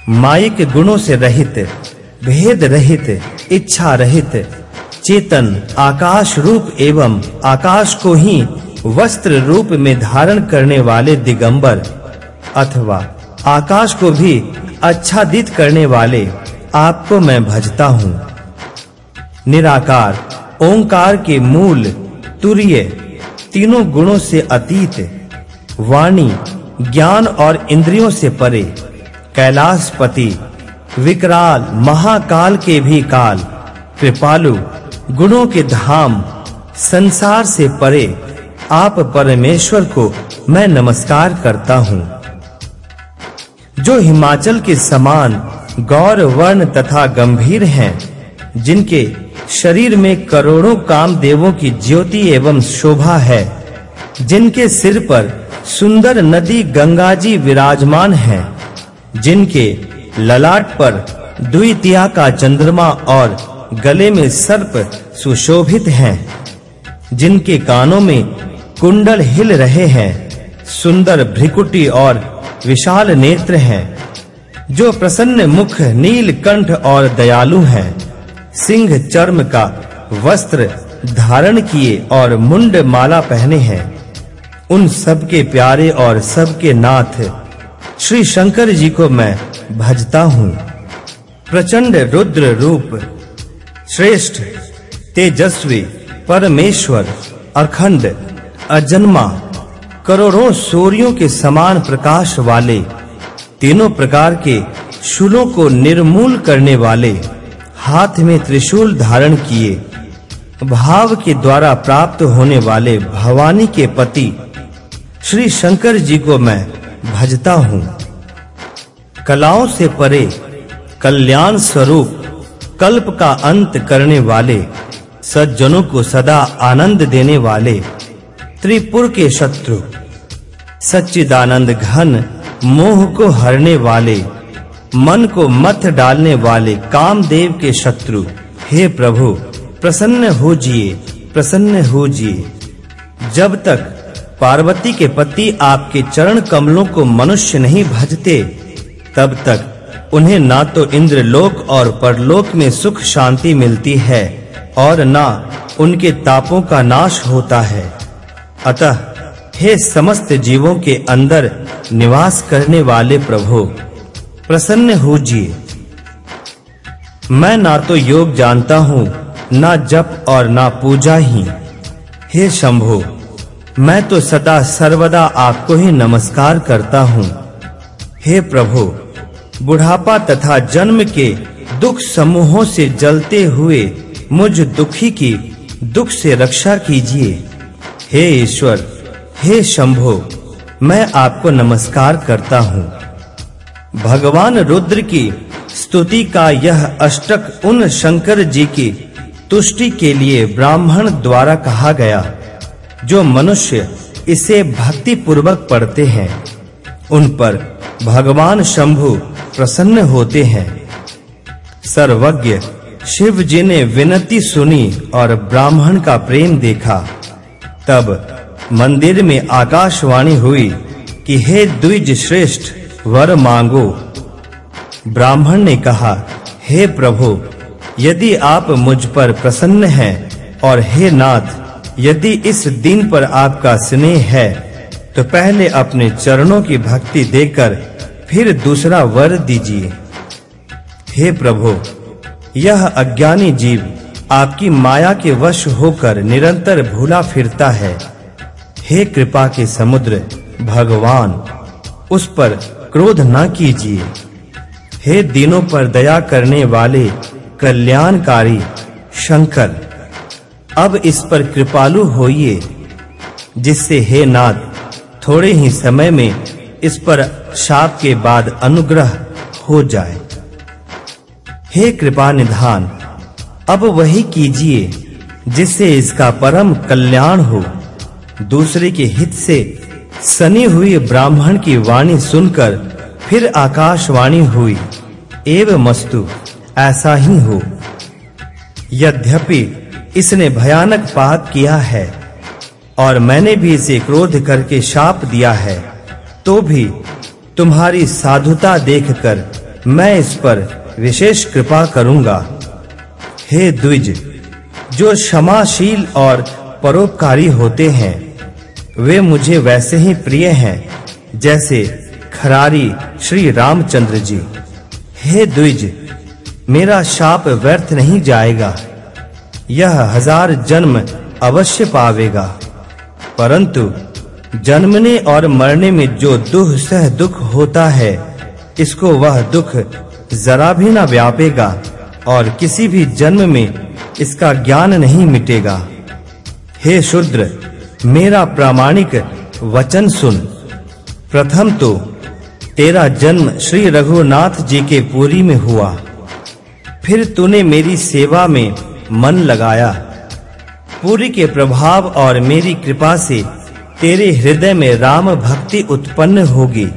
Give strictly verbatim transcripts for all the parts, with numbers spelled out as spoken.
Mic गुणों से रहित, भेद रहित, इच्छा रहित, चेतन आकाश रूप एवं आकाश को ही वस्त्र रूप में धारण करने वाले दिगंबर अथवा आकाश को भी आच्छादित करने वाले आपको मैं भजता हूँ। निराकार ओंकार के मूल तुर्य, तीनों गुणों से अतीत, वाणी ज्ञान और इंद्रियों से परे, कैलाशपति, विकराल महाकाल के भी काल, कृपालु, गुणों के धाम, संसार से परे आप परमेश्वर को मैं नमस्कार करता हूँ। जो हिमाचल के समान गौर वर्ण तथा गंभीर हैं, जिनके शरीर में करोड़ों कामदेवों की ज्योति एवं शोभा है, जिनके सिर पर सुंदर नदी गंगा जी विराजमान है, जिनके ललाट पर द्वितीया का चंद्रमा और गले में सर्प सुशोभित हैं, जिनके कानों में कुंडल हिल रहे हैं, सुंदर भ्रिकुटी और विशाल नेत्र हैं, जो प्रसन्न मुख, नील कंठ और दयालु हैं, सिंह चर्म का वस्त्र धारण किए और मुंड माला पहने हैं, उन सब के प्यारे और सबके नाथ श्री शंकर जी को मैं भजता हूँ। प्रचंड रुद्र रूप, श्रेष्ठ, तेजस्वी, परमेश्वर, अखंड, अजन्मा, करोड़ों सूर्यों के समान प्रकाश वाले, तीनों प्रकार के शूलों को निर्मूल करने वाले, हाथ में त्रिशूल धारण किए, भाव के द्वारा प्राप्त होने वाले भवानी के पति श्री शंकर जी को मैं भजता हूँ। कलाओं से परे, कल्याण स्वरूप, कल्प का अंत करने वाले, सज्जनों को सदा आनंद देने वाले, त्रिपुर के शत्रु, सच्चिदानंद घन, मोह को हरने वाले, मन को मथ डालने वाले कामदेव के शत्रु, हे प्रभु प्रसन्न होजिए, प्रसन्न होजिए। जब तक पार्वती के पति आपके चरण कमलों को मनुष्य नहीं भजते, तब तक उन्हें ना तो इंद्र लोक और परलोक में सुख शांति मिलती है और ना उनके तापों का नाश होता है। अतः हे समस्त जीवों के अंदर निवास करने वाले प्रभु, प्रसन्न होजिए। मैं ना तो योग जानता हूँ, ना जप और ना पूजा ही। हे शंभो, मैं तो सदा सर्वदा आपको ही नमस्कार करता हूँ। हे प्रभु, बुढ़ापा तथा जन्म के दुख समूहों से जलते हुए मुझ दुखी की दुख से रक्षा कीजिए। हे ईश्वर, हे शंभो, मैं आपको नमस्कार करता हूँ। भगवान रुद्र की स्तुति का यह अष्टक उन शंकर जी की तुष्टि के लिए ब्राह्मण द्वारा कहा गया, जो मनुष्य इसे भक्ति पूर्वक पढ़ते हैं, उन पर भगवान शंभु प्रसन्न होते हैं। सर्वज्ञ शिव जी ने विनती सुनी और ब्राह्मण का प्रेम देखा। तब मंदिर में आकाशवाणी हुई कि हे द्विज श्रेष्ठ, वर मांगो। ब्राह्मण ने कहा, हे प्रभु, यदि आप मुझ पर प्रसन्न हैं और हे नाथ, यदि इस दिन पर आपका स्नेह है, तो पहले अपने चरणों की भक्ति देकर फिर दूसरा वर दीजिए। हे प्रभु, यह अज्ञानी जीव आपकी माया के वश होकर निरंतर भूला फिरता है। हे कृपा के समुद्र भगवान, उस पर क्रोध न कीजिए। हे दीनों पर दया करने वाले कल्याणकारी शंकर, अब इस पर कृपालु होइए, जिससे हे नाथ थोड़े ही समय में इस पर शाप के बाद अनुग्रह हो जाए। हे कृपा निधान, अब वही कीजिए जिससे इसका परम कल्याण हो। दूसरे के हित से सनी हुई ब्राह्मण की वाणी सुनकर फिर आकाशवाणी हुई, एवं मस्तु, ऐसा ही हो। यद्यपि इसने भयानक पाप किया है और मैंने भी इसे क्रोध करके शाप दिया है, तो भी तुम्हारी साधुता देखकर मैं इस पर विशेष कृपा करूंगा। हे द्विज, जो क्षमाशील और परोपकारी होते हैं वे मुझे वैसे ही प्रिय हैं जैसे खरारी श्री रामचंद्र जी। हे द्विज, मेरा शाप व्यर्थ नहीं जाएगा, यह हजार जन्म अवश्य पावेगा, परंतु जन्मने और मरने में जो दुख सह दुख होता है इसको वह दुख जरा भी न व्यापेगा और किसी भी जन्म में इसका ज्ञान नहीं मिटेगा। हे शूद्र, मेरा प्रामाणिक वचन सुन। प्रथम तो तेरा जन्म श्री रघुनाथ जी के पुरी में हुआ, फिर तूने मेरी सेवा में मन लगाया। पुरी के प्रभाव और मेरी कृपा से तेरे हृदय में राम भक्ति उत्पन्न होगी।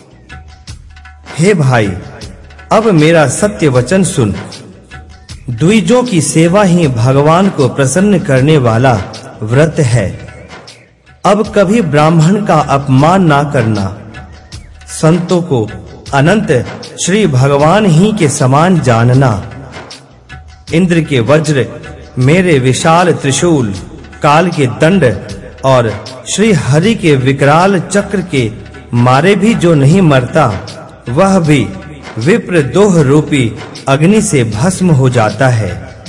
हे भाई, अब मेरा सत्य वचन सुन। द्विजों की सेवा ही भगवान को प्रसन्न करने वाला व्रत है। अब कभी ब्राह्मण का अपमान ना करना। संतों को अनंत श्री भगवान ही के समान जानना। इंद्र के वज्र, मेरे विशाल त्रिशूल, काल के दंड और श्री हरि के विकराल चक्र के मारे भी जो नहीं मरता वह भी विप्र दोह रूपी अग्नि से भस्म हो जाता है।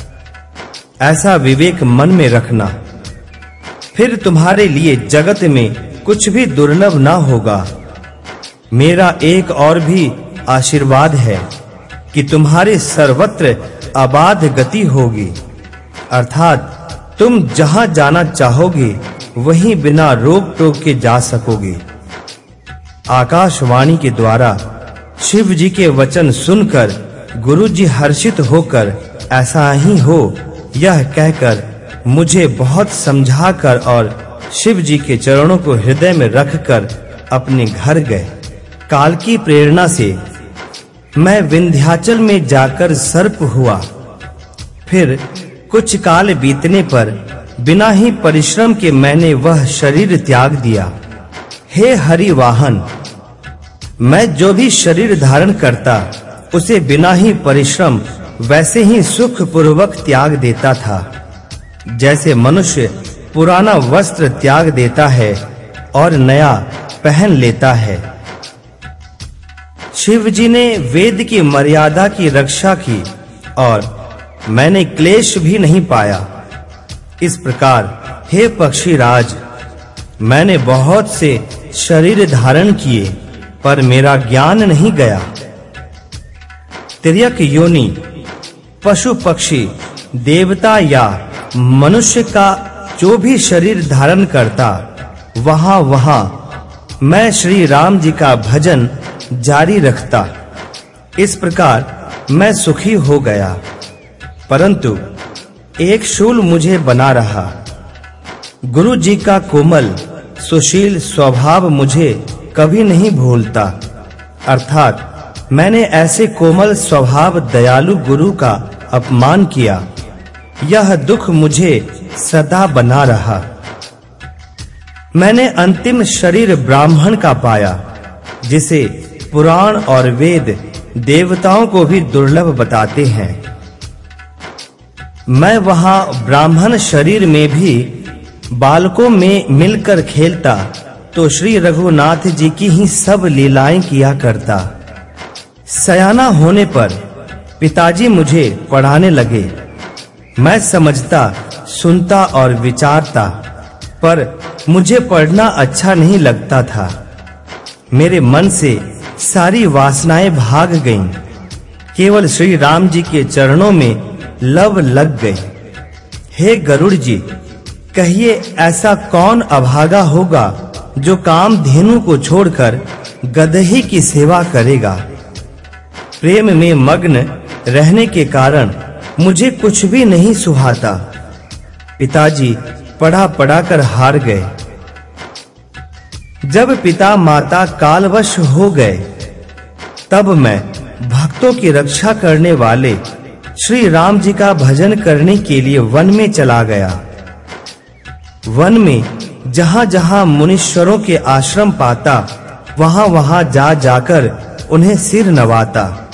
ऐसा विवेक मन में रखना, फिर तुम्हारे लिए जगत में कुछ भी दुर्लभ ना होगा। मेरा एक और भी आशीर्वाद है कि तुम्हारे सर्वत्र अबाध गति होगी, अर्थात तुम जहां जाना चाहोगे वहीं बिना रोक टोक के जा सकोगे। आकाशवाणी के द्वारा शिव जी के वचन सुनकर गुरु जी हर्षित होकर ऐसा ही हो यह कहकर मुझे बहुत समझाकर और शिव जी के चरणों को हृदय में रखकर अपने घर गए। काल की प्रेरणा से मैं विंध्याचल में जाकर सर्प हुआ। फिर कुछ काल बीतने पर बिना ही परिश्रम के मैंने वह शरीर त्याग दिया। हे हरि वाहन, मैं जो भी शरीर धारण करता उसे बिना ही परिश्रम वैसे ही सुख पूर्वक त्याग देता था, जैसे मनुष्य पुराना वस्त्र त्याग देता है और नया पहन लेता है। शिव जी ने वेद की मर्यादा की रक्षा की और मैंने क्लेश भी नहीं पाया। इस प्रकार हे पक्षीराज, मैंने बहुत से शरीर धारण किए पर मेरा ज्ञान नहीं गया। तिर्यक योनि, पशु पक्षी, देवता या मनुष्य का जो भी शरीर धारण करता वहां वहां मैं श्री राम जी का भजन जारी रखता। इस प्रकार मैं सुखी हो गया, परंतु एक शूल मुझे बना रहा। गुरु जी का कोमल सुशील स्वभाव मुझे कभी नहीं भूलता, अर्थात मैंने ऐसे कोमल स्वभाव दयालु गुरु का अपमान किया। यह दुख मुझे सदा बना रहा। मैंने अंतिम शरीर ब्राह्मण का पाया, जिसे पुराण और वेद देवताओं को भी दुर्लभ बताते हैं। मैं वहां ब्राह्मण शरीर में भी बालकों में मिलकर खेलता तो श्री रघुनाथ जी की ही सब लीलाएं किया करता। सयाना होने पर पिताजी मुझे पढ़ाने लगे। मैं समझता, सुनता और विचारता, पर मुझे पढ़ना अच्छा नहीं लगता था। मेरे मन से सारी वासनाएं भाग गईं। केवल श्री राम जी के चरणों में लव लग गई। हे गरुड़ जी, कहिए ऐसा कौन अभागा होगा जो काम धेनु को छोड़कर गदही की सेवा करेगा। प्रेम में मग्न रहने के कारण मुझे कुछ भी नहीं सुहाता। पिताजी पढ़ा पढ़ा कर हार गए। जब पिता माता कालवश हो गए, तब मैं भक्तों की रक्षा करने वाले श्री राम जी का भजन करने के लिए वन में चला गया। वन में जहां-जहां मुनीश्वरों के आश्रम पाता, वहां-वहां जा जाकर उन्हें सिर नवाता।